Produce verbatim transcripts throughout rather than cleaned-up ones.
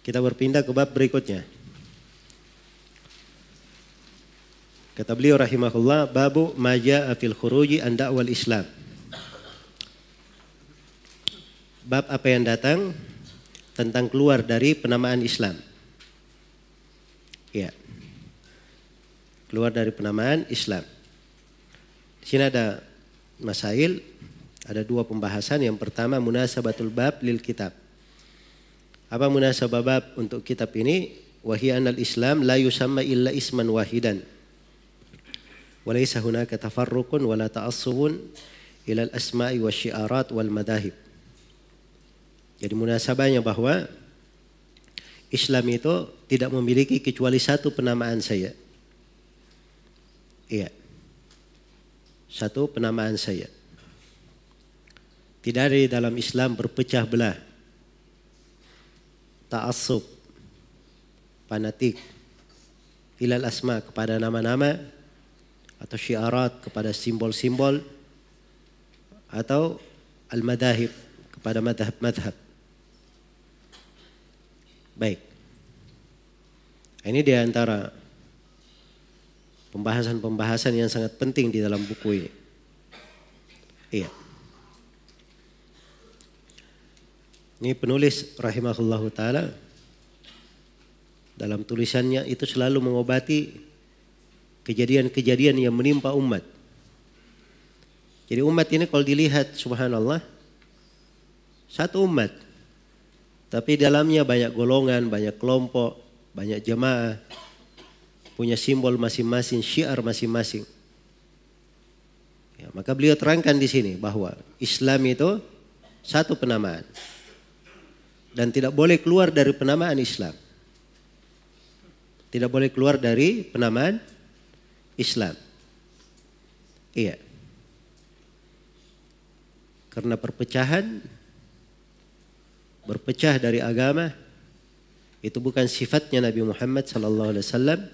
Kita berpindah ke bab berikutnya. Kata beliau rahimahullah, babu ma jaa fil khuruji an da'wal Islam. Bab apa yang datang tentang keluar dari penamaan Islam. Ya. Keluar dari penamaan Islam. Di sini ada masail, ada dua pembahasan. Yang pertama munasabatul bab lil kitab. Apa munasabah bab untuk kitab ini? Wahiya anal Islam la yusamma illa isman wahidan. Walaysa hunaka tafarruqun wala ta'assubun ila al-asma'i wasyi'arat wal madahib. Jadi munasabahnya bahwa Islam itu tidak memiliki kecuali satu penamaan saya. Iya. Satu penamaan saya. Tidak ada di dalam Islam berpecah belah, ta'assub, fanatik, ilal asma kepada nama-nama, atau syiarat kepada simbol-simbol, atau al-madahib kepada madhab-madhab. Baik. Ini di antara pembahasan-pembahasan yang sangat penting di dalam buku ini. Iya. Ini penulis rahimahullahu ta'ala dalam tulisannya itu selalu mengobati kejadian-kejadian yang menimpa umat. Jadi umat ini kalau dilihat subhanallah satu umat, tapi dalamnya banyak golongan, banyak kelompok, banyak jemaah, punya simbol masing-masing, syiar masing-masing. Ya, maka beliau terangkan di sini bahwa Islam itu satu penamaan. Dan tidak boleh keluar dari penamaan Islam. Tidak boleh keluar dari penamaan Islam. Iya. Karena perpecahan, berpecah dari agama, itu bukan sifatnya Nabi Muhammad sallallahu alaihi wasallam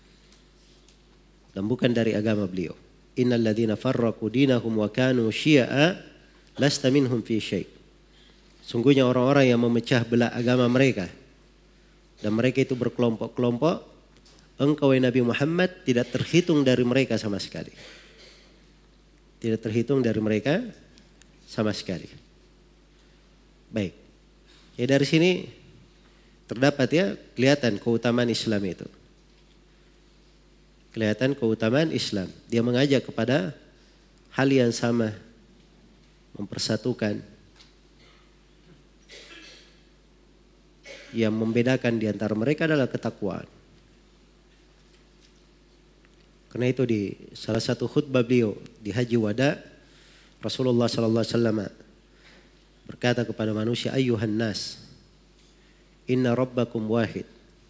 dan bukan dari agama beliau. Innal ladzina farraqu dinahum wa kanu syi'a lasta minhum fi syai'. Sungguhnya orang-orang yang memecah belah agama mereka dan mereka itu berkelompok-kelompok, engkau Nabi Muhammad tidak terhitung dari mereka sama sekali. Tidak terhitung dari mereka sama sekali. Baik. Ya dari sini terdapat ya kelihatan keutamaan Islam itu. Kelihatan keutamaan Islam. Dia mengajak kepada hal yang sama, mempersatukan. Yang membedakan di antara mereka adalah ketakwaan. Karena itu di salah satu khutbah beliau di Haji Wada, Rasulullah sallallahu alaihi wasallam berkata kepada manusia, ayyuhan nas, inna rabbakum wahid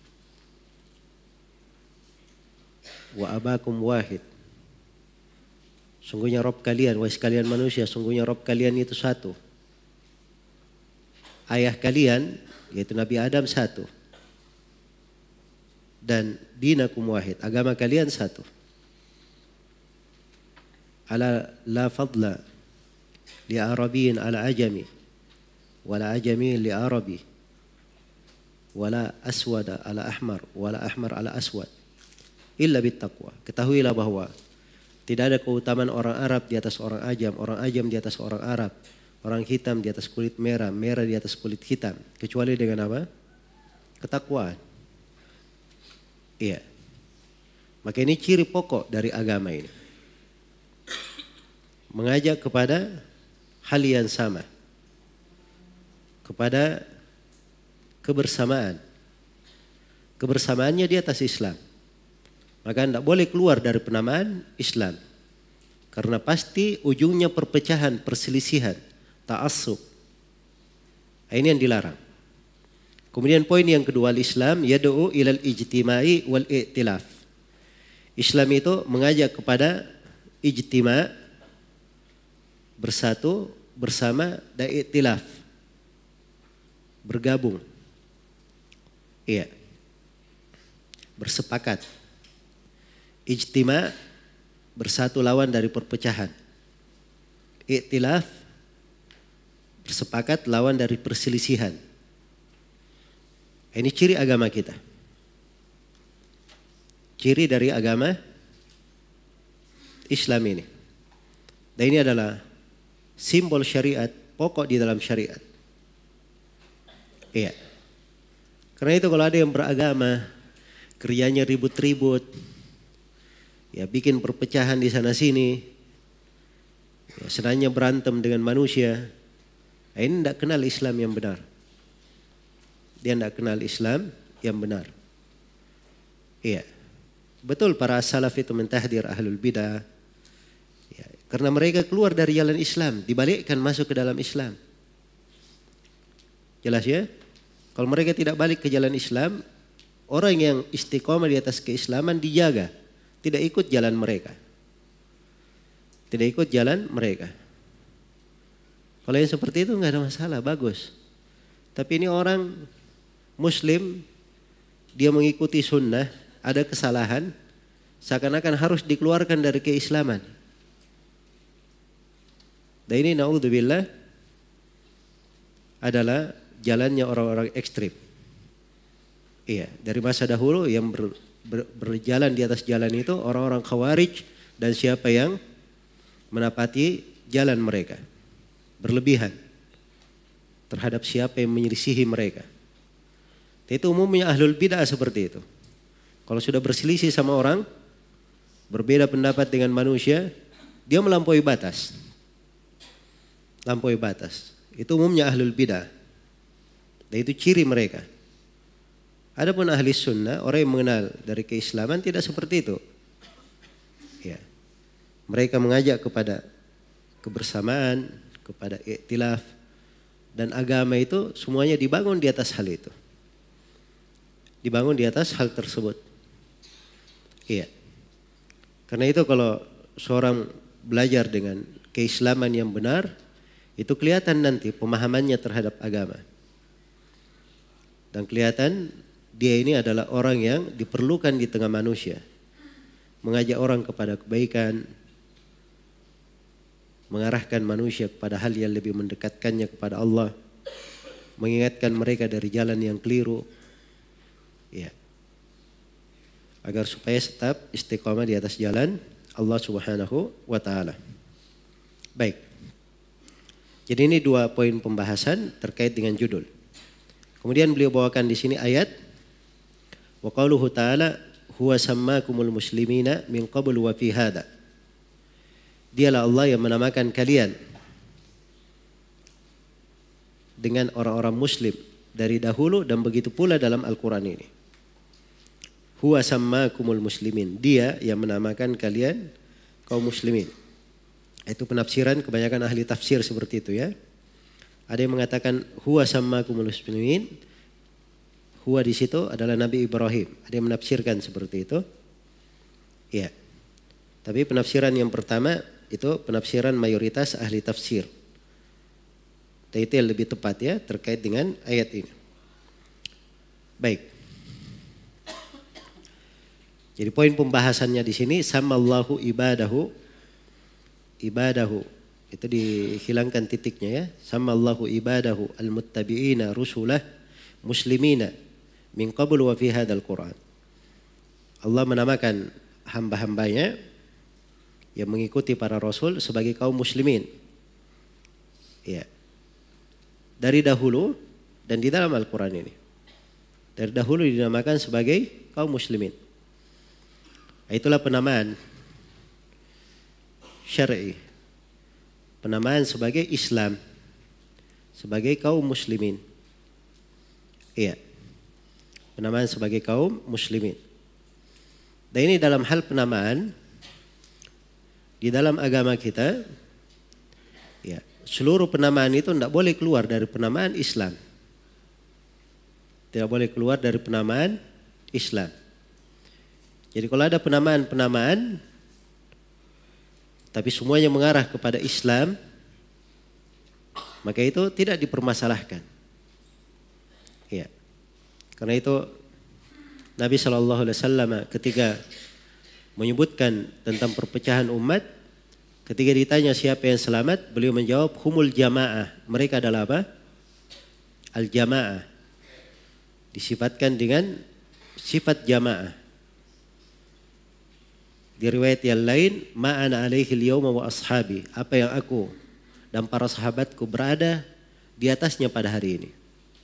wa abakum wahid. Sungguhnya Rabb kalian, wahai sekalian manusia, sungguhnya Rabb kalian itu satu. Ayah kalian yaitu Nabi Adam satu. Dan dinakum wahid, agama kalian satu. Ala la fadla li arabiyyin ala ajami wala ajami li arabi wala aswada ala ahmar wala ahmar ala aswad illa bittaqwa. Ketahuilah bahwa tidak ada keutamaan orang Arab di atas orang ajam, orang ajam di atas orang Arab, orang hitam di atas kulit merah, merah di atas kulit hitam, kecuali dengan apa? Ketakwaan. Iya. Maka ini ciri pokok dari agama ini. Mengajak kepada hal yang sama. Kepada kebersamaan. Kebersamaannya di atas Islam. Maka tidak boleh keluar dari penamaan Islam. Karena pasti ujungnya perpecahan, perselisihan, ta'assub. Ini yang dilarang. Kemudian poin yang kedua, Islam yad'u ilal ijtimai wal i'tilaf. Islam itu mengajak kepada ijtima, bersatu, bersama, dan i'tilaf, bergabung. Iya. Bersepakat. Ijtima, bersatu lawan dari perpecahan. I'tilaf, bersepakat lawan dari perselisihan. Ini ciri agama kita. Ciri dari agama Islam ini. Dan ini adalah simbol syariat, pokok di dalam syariat. Iya. Karena itu kalau ada yang beragama, kerjanya ribut-ribut, ya bikin perpecahan di sana sini, ya, senangnya berantem dengan manusia, ini tidak kenal Islam yang benar. Dia tidak kenal Islam yang benar. Iya. Betul para salaf itu mentahdir ahlul bidah. Ya, karena mereka keluar dari jalan Islam, dibalikkan masuk ke dalam Islam. Jelas ya? Kalau mereka tidak balik ke jalan Islam, orang yang istiqomah di atas keislaman dijaga, tidak ikut jalan mereka. Tidak ikut jalan mereka. Kalau yang seperti itu nggak ada masalah, bagus. Tapi ini orang Muslim, dia mengikuti sunnah, ada kesalahan, seakan-akan harus dikeluarkan dari keislaman. Dan ini naudzubillah adalah jalannya orang-orang ekstrim. Iya, dari masa dahulu yang ber, ber, berjalan di atas jalan itu orang-orang khawarij dan siapa yang menapati jalan mereka. Berlebihan terhadap siapa yang menyelisihi mereka. Itu umumnya ahlul bid'ah seperti itu. Kalau sudah berselisih sama orang, berbeda pendapat dengan manusia, dia melampaui batas. Lampaui batas. Itu umumnya ahlul bidah. Dan itu ciri mereka. Adapun ahli sunnah, orang yang mengenal dari keislaman tidak seperti itu. Ya. Mereka mengajak kepada kebersamaan, kepada iktilaf, dan agama itu semuanya dibangun di atas hal itu. Dibangun di atas hal tersebut. Iya. Karena itu kalau seorang belajar dengan keislaman yang benar, itu kelihatan nanti pemahamannya terhadap agama. Dan kelihatan dia ini adalah orang yang diperlukan di tengah manusia. Mengajak orang kepada kebaikan, mengarahkan manusia kepada hal yang lebih mendekatkannya kepada Allah, mengingatkan mereka dari jalan yang keliru. Ya. Agar supaya tetap istiqamah di atas jalan Allah Subhanahu wa taala. Baik. Jadi ini dua poin pembahasan terkait dengan judul. Kemudian beliau bawakan di sini ayat wa qauluhu ta'ala huwa sammakumul muslimina min qablu wa fi hada. Dialah Allah yang menamakan kalian dengan orang-orang muslim dari dahulu dan begitu pula dalam Al-Qur'an ini. Huwa sammakumul muslimin. Dia yang menamakan kalian kaum muslimin. Itu penafsiran kebanyakan ahli tafsir seperti itu ya. Ada yang mengatakan huwa sammakumul muslimin. Huwa di situ adalah Nabi Ibrahim. Ada yang menafsirkan seperti itu. Ya. Tapi penafsiran yang pertama itu penafsiran mayoritas ahli tafsir. Dan itu yang lebih tepat ya terkait dengan ayat ini. Baik. Jadi poin pembahasannya di sini samallahu ibadahu ibadahu itu dihilangkan titiknya ya. Samallahu ibadahu almuttabi'ina rusulah muslimina min qabl wa fi hadzal Qur'an. Allah menamakan hamba-hambanya yang mengikuti para rasul sebagai kaum muslimin. Ya. Dari dahulu dan di dalam Al-Qur'an ini. Dari dahulu dinamakan sebagai kaum muslimin. Itulah penamaan syar'i. Penamaan sebagai Islam. Sebagai kaum muslimin. Iya. Penamaan sebagai kaum muslimin. Dan ini dalam hal penamaan di dalam agama kita, ya, seluruh penamaan itu tidak boleh keluar dari penamaan Islam. Tidak boleh keluar dari penamaan Islam. Jadi kalau ada penamaan-penamaan, tapi semuanya mengarah kepada Islam, maka itu tidak dipermasalahkan. Ya. Karena itu Nabi shallallahu alaihi wasallam ketika menyebutkan tentang perpecahan umat, ketika ditanya siapa yang selamat, beliau menjawab humul jamaah. Mereka adalah apa? Al-jamaah. disifatkan dengan sifat jamaah. Di riwayat yang lain, ma'ana alaihi al-yawma wa ashabi, apa yang aku dan para sahabatku berada di atasnya pada hari ini.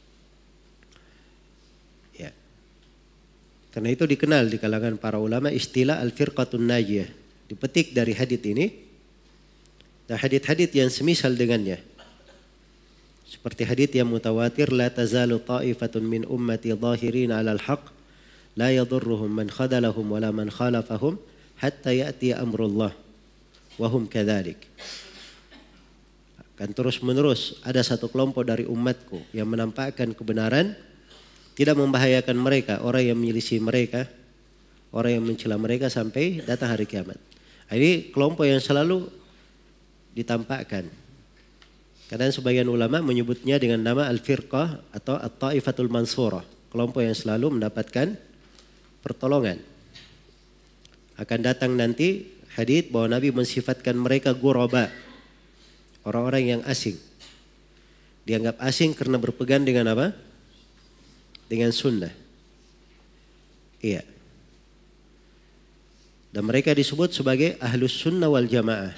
Ya. Karena itu dikenal di kalangan para ulama istilah al-firqatun najiyah. Dipetik dari hadits ini dan hadits-hadits yang semisal dengannya. Seperti hadits yang mutawatir, la tazalu ta'ifatun min ummati zahirin 'alal haqq la yadurruhum man khadalahum wala man khalafahum hatta ya'ti amrullah wa hum kadzalik. Akan terus-menerus ada satu kelompok dari umatku yang menampakkan kebenaran, tidak membahayakan mereka, orang yang menyelisih mereka, orang yang mencela mereka sampai datang hari kiamat. Ini kelompok yang selalu ditampakkan. Kadang sebagian ulama menyebutnya dengan nama al-firqah atau at-ta'ifatul mansurah, kelompok yang selalu mendapatkan pertolongan. Akan datang nanti hadits bahwa Nabi mensifatkan mereka ghuraba, orang-orang yang asing. Dianggap asing karena berpegang dengan apa? Dengan sunnah. Iya. Dan mereka disebut sebagai ahlus sunnah wal jamaah.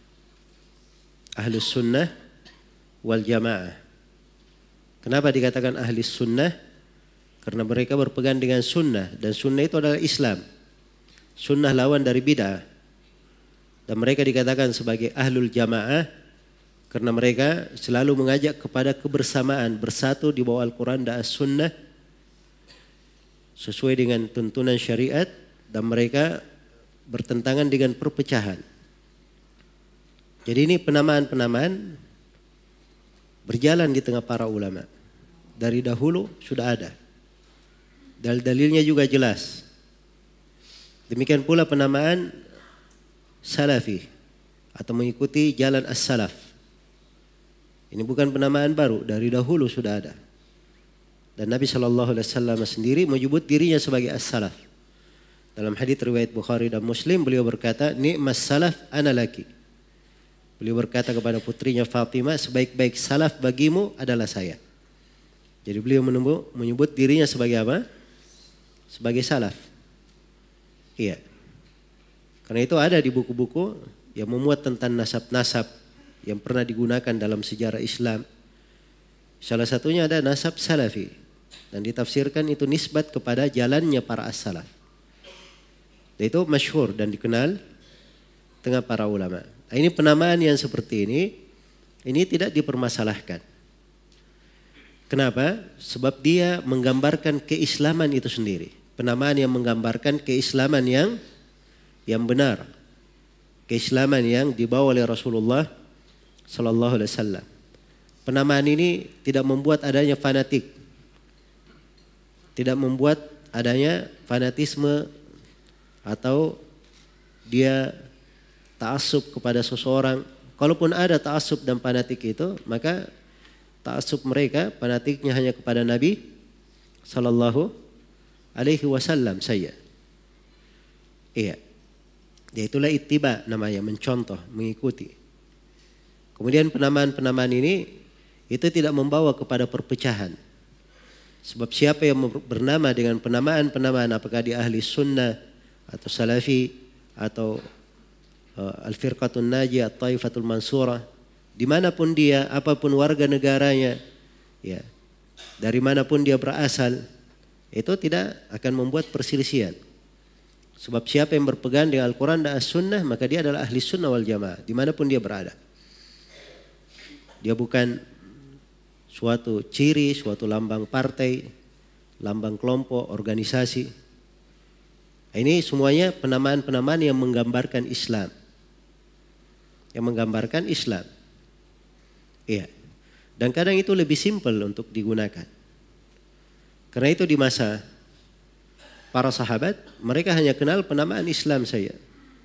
Ahlus sunnah wal jamaah. Kenapa dikatakan ahli sunnah? Karena mereka berpegang dengan sunnah, dan sunnah itu adalah Islam. Sunnah lawan dari bid'ah. Dan mereka dikatakan sebagai ahlul jamaah karena mereka selalu mengajak kepada kebersamaan, bersatu di bawah Al-Quran dan As-Sunnah sesuai dengan tuntunan syariat, dan mereka bertentangan dengan perpecahan. Jadi ini penamaan-penamaan berjalan di tengah para ulama. Dari dahulu sudah ada. Dalil-dalilnya juga jelas. Demikian pula penamaan salafi atau mengikuti jalan as-salaf. Ini bukan penamaan baru, dari dahulu sudah ada. Dan Nabi shallallahu alaihi wasallam sendiri menyebut dirinya sebagai as-salaf. Dalam hadits riwayat Bukhari dan Muslim, beliau berkata, ni'mas salaf ana laki. Beliau berkata kepada putrinya Fatimah, sebaik-baik salaf bagimu adalah saya. Jadi beliau menyebut dirinya sebagai apa? Sebagai salaf. Iya. Karena itu ada di buku-buku yang memuat tentang nasab-nasab yang pernah digunakan dalam sejarah Islam. Salah satunya ada nasab salafi. Dan ditafsirkan itu nisbat kepada jalannya para as-salaf. Dan itu masyhur dan dikenal tengah para ulama. Nah, ini penamaan yang seperti ini, ini tidak dipermasalahkan. Kenapa? Sebab dia menggambarkan keislaman itu sendiri. Penamaan yang menggambarkan keislaman yang yang benar. Keislaman yang dibawa oleh Rasulullah sallallahu alaihi wasallam. Penamaan ini tidak membuat adanya fanatik. Tidak membuat adanya fanatisme atau dia ta'assub kepada seseorang. Kalaupun ada ta'assub dan fanatik itu, maka ta'assub mereka, fanatiknya hanya kepada Nabi sallallahu alaihi wasallam saja. Iya. Ya itulah ittiba namanya, mencontoh, mengikuti. Kemudian penamaan-penamaan ini itu tidak membawa kepada perpecahan. Sebab siapa yang bernama dengan penamaan-penamaan, apakah dia ahli sunnah atau salafi atau uh, al-firqatun najiyah, at-taifatul mansurah, dimanapun dia, apapun warga negaranya, ya, dari manapun dia berasal, itu tidak akan membuat perselisihan. Sebab siapa yang berpegang dengan Al-Quran dan As-Sunnah, maka dia adalah ahli sunnah wal jamaah, dimanapun dia berada. Dia bukan suatu ciri, suatu lambang partai, lambang kelompok, organisasi. Ini semuanya penamaan-penamaan yang menggambarkan Islam. Yang menggambarkan Islam. Iya. Dan kadang itu lebih simpel untuk digunakan. Karena itu di masa para sahabat, mereka hanya kenal penamaan Islam saja.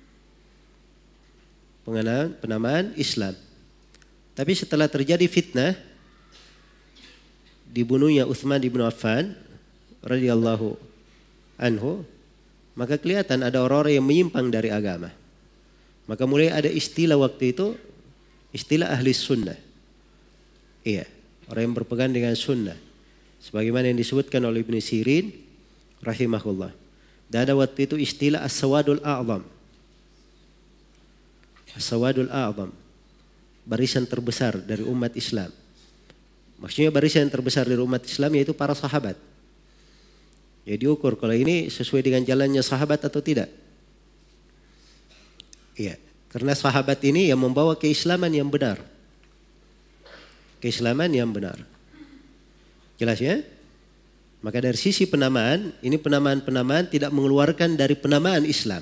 Pengenalan penamaan Islam. Tapi setelah terjadi fitnah, dibunuhnya Utsman bin Affan radhiyallahu anhu, maka kelihatan ada orang-orang yang menyimpang dari agama. Maka mulai ada istilah waktu itu, istilah ahli sunnah. Iya, orang yang berpegang dengan sunnah. Sebagaimana yang disebutkan oleh Ibnu Sirin rahimahullah. Dan ada waktu itu istilah as-sawadul a'zam. As-sawadul a'zam. Barisan terbesar dari umat Islam. Maksudnya barisan terbesar dari umat Islam yaitu para sahabat. Jadi diukur kalau ini sesuai dengan jalannya sahabat atau tidak. Iya, karena sahabat ini yang membawa keislaman yang benar. Keislaman yang benar. Jelas ya? Maka dari sisi penamaan, ini penamaan-penamaan tidak mengeluarkan dari penamaan Islam.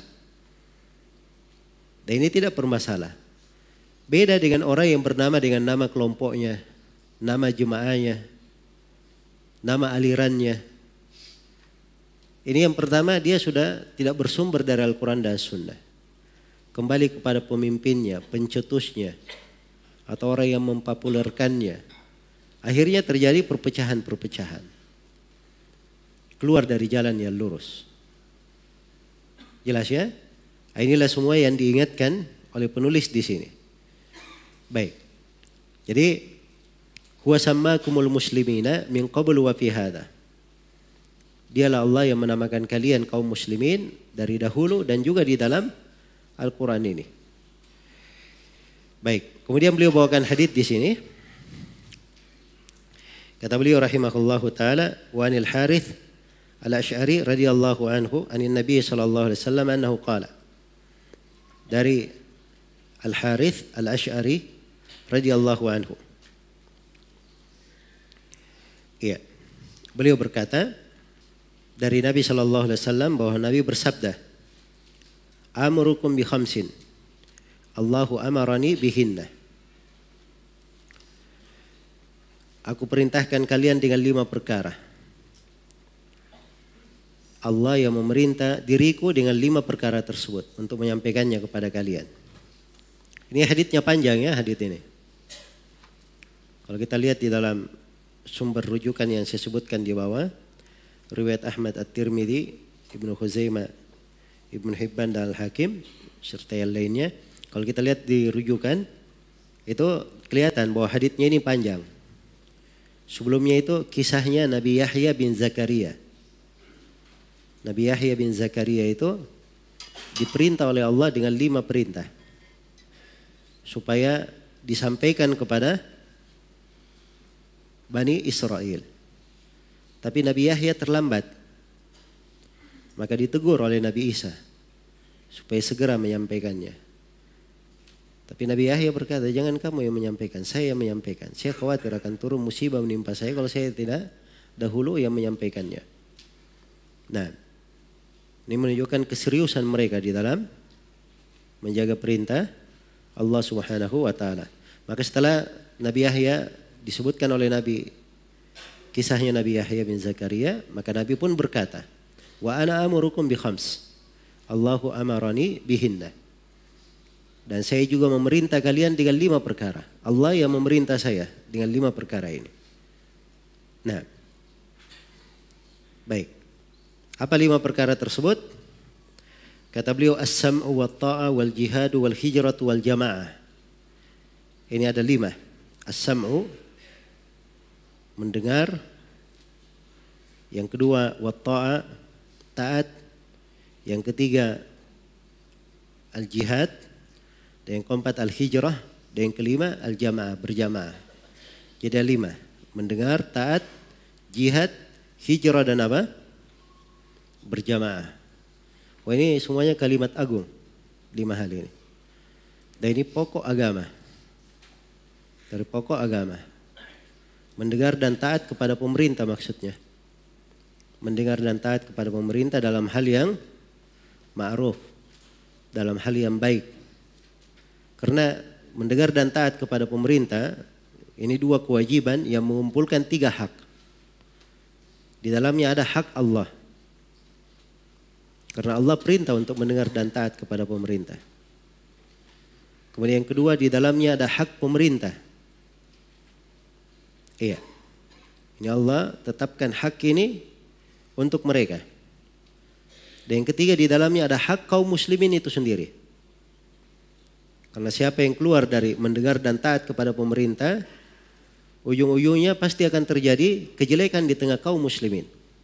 Dan ini tidak bermasalah. Beda dengan orang yang bernama dengan nama kelompoknya, nama jemaahnya, nama alirannya. Ini yang pertama, dia sudah tidak bersumber dari Al-Quran dan Sunnah. Kembali kepada pemimpinnya, pencetusnya, atau orang yang mempopulerkannya. Akhirnya terjadi perpecahan-perpecahan. Keluar dari jalan yang lurus. Jelas ya? Inilah semua yang diingatkan oleh penulis di sini. Baik. Jadi, huwa sammakumul muslimina min qablu wa fi hadha. Dialah Allah yang menamakan kalian kaum muslimin dari dahulu dan juga di dalam Al-Quran ini. Baik, kemudian beliau bawakan hadits di sini. Kata beliau rahimahullahu taala, wa anil Harith al-Asy'ari radhiyallahu anhu anin Nabi sallallahu alaihi wasallam annahu qala. Dari Al-Harith al-Asy'ari radhiyallahu anhu. Iya. Beliau berkata dari Nabi sallallahu alaihi wasallam bahwa Nabi bersabda, "Amurukum bi khamsin. Allahu amarani bihinna." Aku perintahkan kalian dengan lima perkara. Allah yang memerintah diriku dengan lima perkara tersebut untuk menyampaikannya kepada kalian. Ini haditsnya panjang ya, hadits ini. Kalau kita lihat di dalam sumber rujukan yang saya sebutkan di bawah, riwayat Ahmad At-Tirmidzi, Ibnu Khuzaimah, Ibnu Hibban dan Al-Hakim serta yang lainnya. Kalau kita lihat di rujukan itu kelihatan bahwa haditsnya ini panjang. Sebelumnya itu kisahnya Nabi Yahya bin Zakaria. Nabi Yahya bin Zakaria itu diperintah oleh Allah dengan lima perintah supaya disampaikan kepada Bani Israel. Tapi Nabi Yahya terlambat. Maka ditegur oleh Nabi Isa supaya segera menyampaikannya. Tapi Nabi Yahya berkata, jangan kamu yang menyampaikan, saya yang menyampaikan. Saya khawatir akan turun musibah menimpa saya kalau saya tidak dahulu yang menyampaikannya. Nah, ini menunjukkan keseriusan mereka di dalam menjaga perintah Allah Subhanahu wa taala. Maka setelah Nabi Yahya disebutkan oleh Nabi kisahnya Nabi Yahya bin Zakaria, maka Nabi pun berkata, "Wa ana amurukum bi khams. Allahu amarani bihinna." Dan saya juga memerintah kalian dengan lima perkara. Allah yang memerintah saya dengan lima perkara ini. Nah, baik. Apa lima perkara tersebut? Kata beliau, as-sam'u wa ta'a wal jihadu wal hijratu wal jama'ah. Ini ada lima. As-sam'u, mendengar. Yang kedua, wa ta'a, taat. Yang ketiga, al-jihad. Dan yang keempat al-hijrah, dan yang kelima al-jamaah, berjamaah. Jadi ada lima, mendengar, taat, jihad, hijrah dan apa? Berjamaah. Wah, ini semuanya kalimat agung, lima hal ini. Dan ini pokok agama. Dari pokok agama. Mendengar dan taat kepada pemerintah maksudnya. Mendengar dan taat kepada pemerintah dalam hal yang ma'ruf, dalam hal yang baik. Karena mendengar dan taat kepada pemerintah, ini dua kewajiban yang mengumpulkan tiga hak. Di dalamnya ada hak Allah. Karena Allah perintah untuk mendengar dan taat kepada pemerintah. Kemudian yang kedua, di dalamnya ada hak pemerintah. Iya. Ini Allah tetapkan hak ini untuk mereka. Dan yang ketiga, di dalamnya ada hak kaum muslimin itu sendiri. Karena siapa yang keluar dari mendengar dan taat kepada pemerintah ujung-ujungnya pasti akan terjadi kejelekan di tengah kaum muslimin.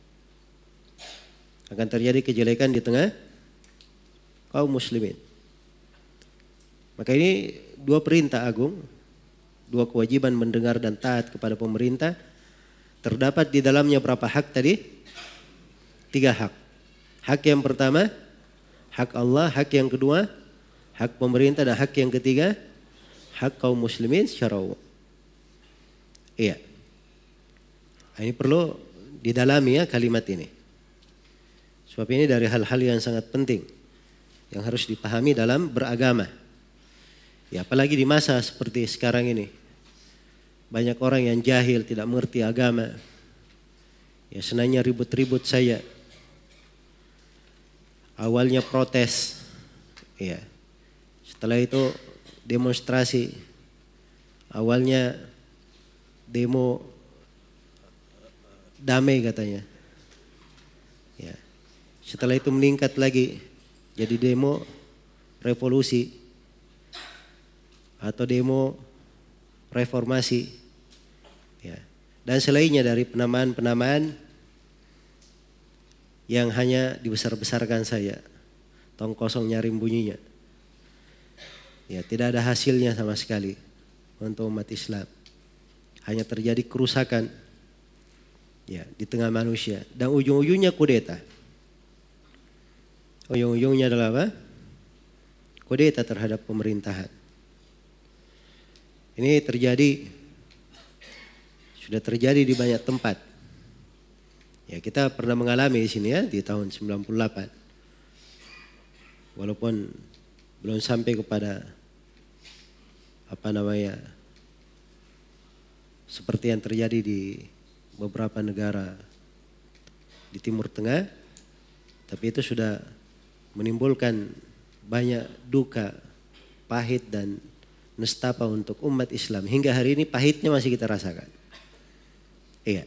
Akan terjadi kejelekan di tengah kaum muslimin. Maka ini dua perintah agung, dua kewajiban mendengar dan taat kepada pemerintah. Terdapat di dalamnya berapa hak tadi? Tiga hak. Hak yang pertama, hak Allah. Hak yang kedua, hak pemerintah. Dan hak yang ketiga, hak kaum muslimin secara umum. Iya. Ini perlu didalami ya kalimat ini. Sebab ini dari hal-hal yang sangat penting yang harus dipahami dalam beragama. Ya, apalagi di masa seperti sekarang ini. Banyak orang yang jahil, tidak mengerti agama. Ya, senangnya ribut-ribut saja. Awalnya protes. Ya. Setelah itu demonstrasi. Awalnya demo damai katanya. Ya. Setelah itu meningkat lagi jadi demo revolusi atau demo reformasi. Ya. Dan selainnya dari penamaan-penamaan yang hanya dibesar-besarkan saja. Tong kosong nyaring bunyinya. Ya, tidak ada hasilnya sama sekali untuk umat Islam. Hanya terjadi kerusakan ya di tengah manusia dan ujung-ujungnya kudeta. Ujung-ujungnya adalah apa? Kudeta terhadap pemerintahan. Ini terjadi, sudah terjadi di banyak tempat. Ya, kita pernah mengalami di sini ya di tahun sembilan puluh delapan. Walaupun belum sampai kepada apa namanya seperti yang terjadi di beberapa negara di Timur Tengah, tapi itu sudah menimbulkan banyak duka, pahit dan nestapa untuk umat Islam. Hingga hari ini pahitnya masih kita rasakan. Iya.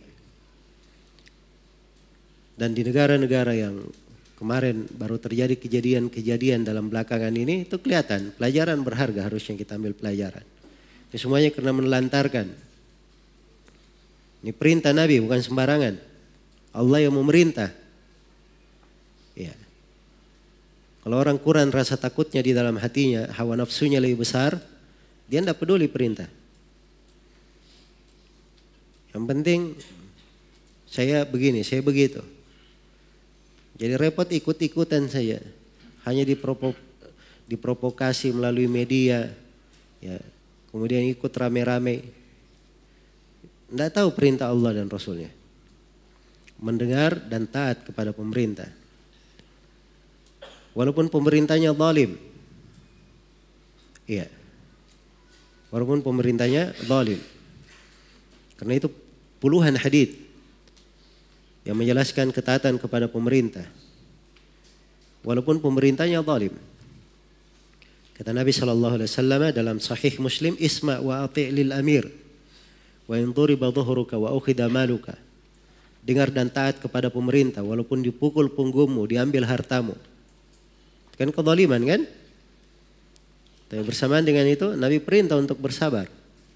Dan di negara-negara yang kemarin baru terjadi kejadian-kejadian dalam belakangan ini, itu kelihatan pelajaran berharga harusnya kita ambil pelajaran. Ini semuanya karena menelantarkan. Ini perintah Nabi bukan sembarangan. Allah yang memerintah. Ya. Kalau orang kurang rasa takutnya di dalam hatinya, hawa nafsunya lebih besar, dia tidak peduli perintah. Yang penting saya begini, saya begitu. Jadi repot ikut-ikutan saja. Hanya diprovok, diprovokasi melalui media. Ya. Kemudian ikut rame-rame. Tidak tahu perintah Allah dan Rasulnya. Mendengar dan taat kepada pemerintah. Walaupun pemerintahnya zalim. Iya. Walaupun pemerintahnya zalim. Karena itu puluhan hadits yang menjelaskan ketaatan kepada pemerintah. Walaupun pemerintahnya zalim. Kata Nabi shallallahu alaihi wasallam dalam Sahih Muslim, isma wa ati' lil amir. Wa in duriba dhuhruka wa ukhida maluka. Dengar dan taat kepada pemerintah walaupun dipukul punggungmu, diambil hartamu. Kan kezaliman kan? Tapi bersamaan dengan itu Nabi perintah untuk bersabar.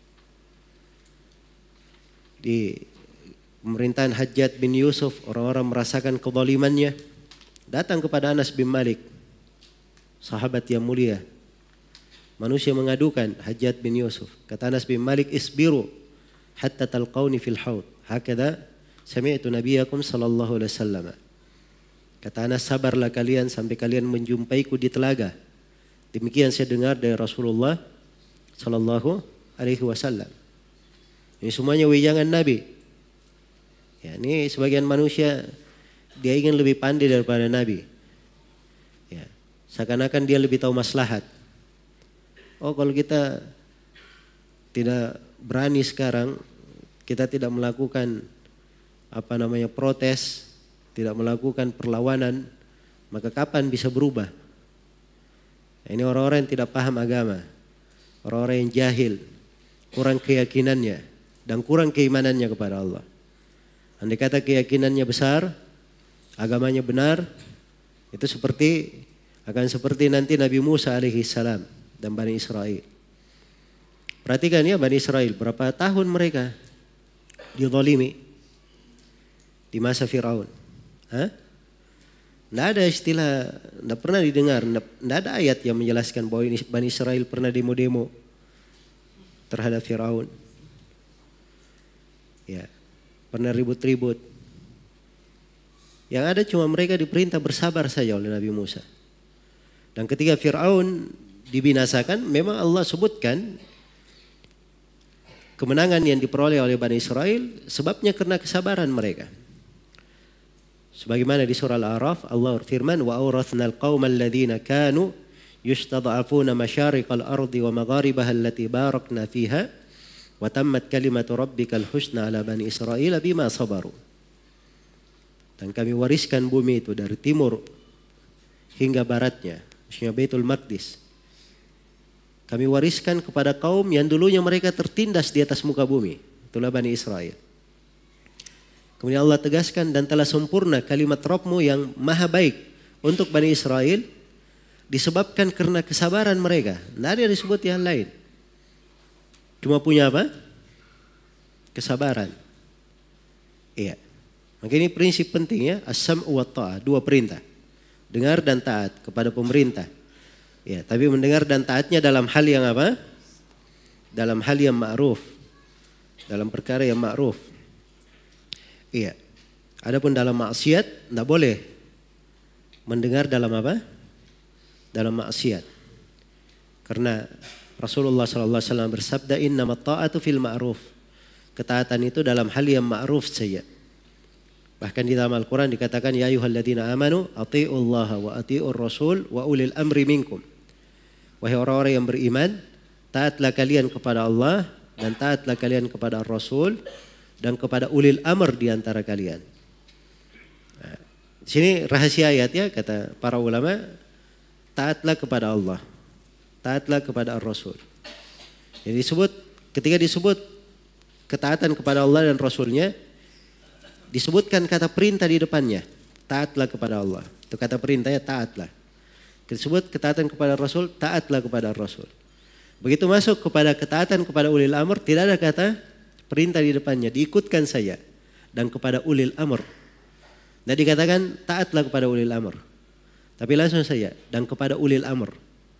Di pemerintahan Hajjaj bin Yusuf, orang-orang merasakan kezalimannya, datang kepada Anas bin Malik, sahabat yang mulia. Manusia mengadukan Hajjaj bin Yusuf. Kata Anas bin Malik, isbiru hatta talqauni fil haud. Hakadha sami'tu nabiyakum sallallahu alaihi wasallam. Kata Anas, sabarlah kalian sampai kalian menjumpaiku di telaga. Demikian saya dengar dari Rasulullah sallallahu alaihi wasallam. Ini semuanya wejangan Nabi. Ya, ini sebagian manusia dia ingin lebih pandai daripada Nabi. Ya, seakan-akan dia lebih tahu maslahat. Oh, kalau kita tidak berani sekarang, kita tidak melakukan apa namanya protes, tidak melakukan perlawanan, maka kapan bisa berubah? Nah, ini orang-orang yang tidak paham agama, orang-orang yang jahil, kurang keyakinannya dan kurang keimanannya kepada Allah. Andai kata keyakinannya besar, agamanya benar, itu seperti akan seperti nanti Nabi Musa alaihi salam dan Bani Israel. Perhatikan ya Bani Israel, berapa tahun mereka dizalimi di masa Firaun. Hah? Tidak ada istilah, tidak pernah didengar, tidak ada ayat yang menjelaskan bahwa ini Bani Israel pernah demo-demo terhadap Firaun. Ya, pernah ribut-ribut. Yang ada cuma mereka diperintah bersabar saja oleh Nabi Musa. Dan ketika Firaun dibinasakan, memang Allah sebutkan kemenangan yang diperoleh oleh Bani Israel sebabnya karena kesabaran mereka. Sebagaimana di surah Al-A'raf Allah berfirman, wa awrathnal qaumal ladzina kanu yustad'afuna masyariqal ardi wa magharibaha allati barakna fiha wa tammat kalimatu rabbikal husna ala bani Israil bima sabaru. Dan kami wariskan bumi itu dari timur hingga baratnya, maksudnya Baitul Maqdis. Kami wariskan kepada kaum yang dulunya mereka tertindas di atas muka bumi, itulah Bani Israel. Kemudian Allah tegaskan, dan telah sempurna kalimat Rabbmu yang maha baik untuk Bani Israel disebabkan karena kesabaran mereka. Tidak ada yang disebut yang lain. Cuma punya apa? Kesabaran. Iya. Maka ini prinsip penting ya, as-sam'u wa ta'ah, dua perintah. Dengar dan taat kepada pemerintah. Ya, tapi mendengar dan taatnya dalam hal yang apa? Dalam hal yang ma'ruf. Dalam perkara yang ma'ruf. Iya. Adapun dalam maksiat tidak boleh mendengar dalam apa? Dalam maksiat. Karena Rasulullah sallallahu alaihi wasallam bersabda, innamat ta'atu fil ma'ruf. Ketaatan itu dalam hal yang ma'ruf saja. Bahkan di dalam Al-Quran dikatakan, ya ayyuhalladzina amanu ati'ullaha wa ati'ur rasul wa ulil amri minkum. Wahai orang-orang yang beriman, taatlah kalian kepada Allah dan taatlah kalian kepada Rasul dan kepada ulil amr di antara kalian. Nah, di sini rahasia ayatnya kata para ulama, taatlah kepada Allah, taatlah kepada Rasul. Jadi disebut, ketika disebut ketaatan kepada Allah dan Rasulnya, disebutkan kata perintah di depannya, taatlah kepada Allah. Itu kata perintahnya, taatlah. Disebut ketaatan kepada Rasul, taatlah kepada Rasul. Begitu masuk kepada ketaatan kepada ulil amr, tidak ada kata perintah di depannya, diikutkan saja. Dan kepada ulil amr. Dan dikatakan taatlah kepada ulil amr. Tapi langsung saja, dan kepada ulil amr.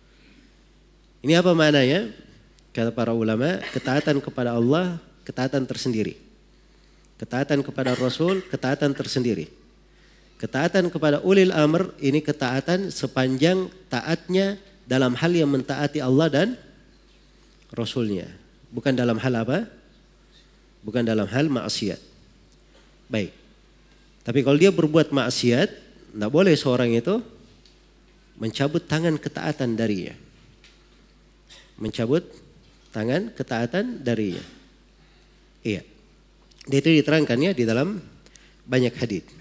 Ini apa maknanya? Kata para ulama, ketaatan kepada Allah, ketaatan tersendiri. Ketaatan kepada Rasul, ketaatan tersendiri. Ketaatan kepada ulil amr, ini ketaatan sepanjang taatnya dalam hal yang mentaati Allah dan Rasulnya. Bukan dalam hal apa? Bukan dalam hal maksiat. Baik. Tapi kalau dia berbuat maksiat, tidak boleh seorang itu mencabut tangan ketaatan darinya. Mencabut tangan ketaatan darinya. Iya. Itu diterangkannya di dalam banyak hadits.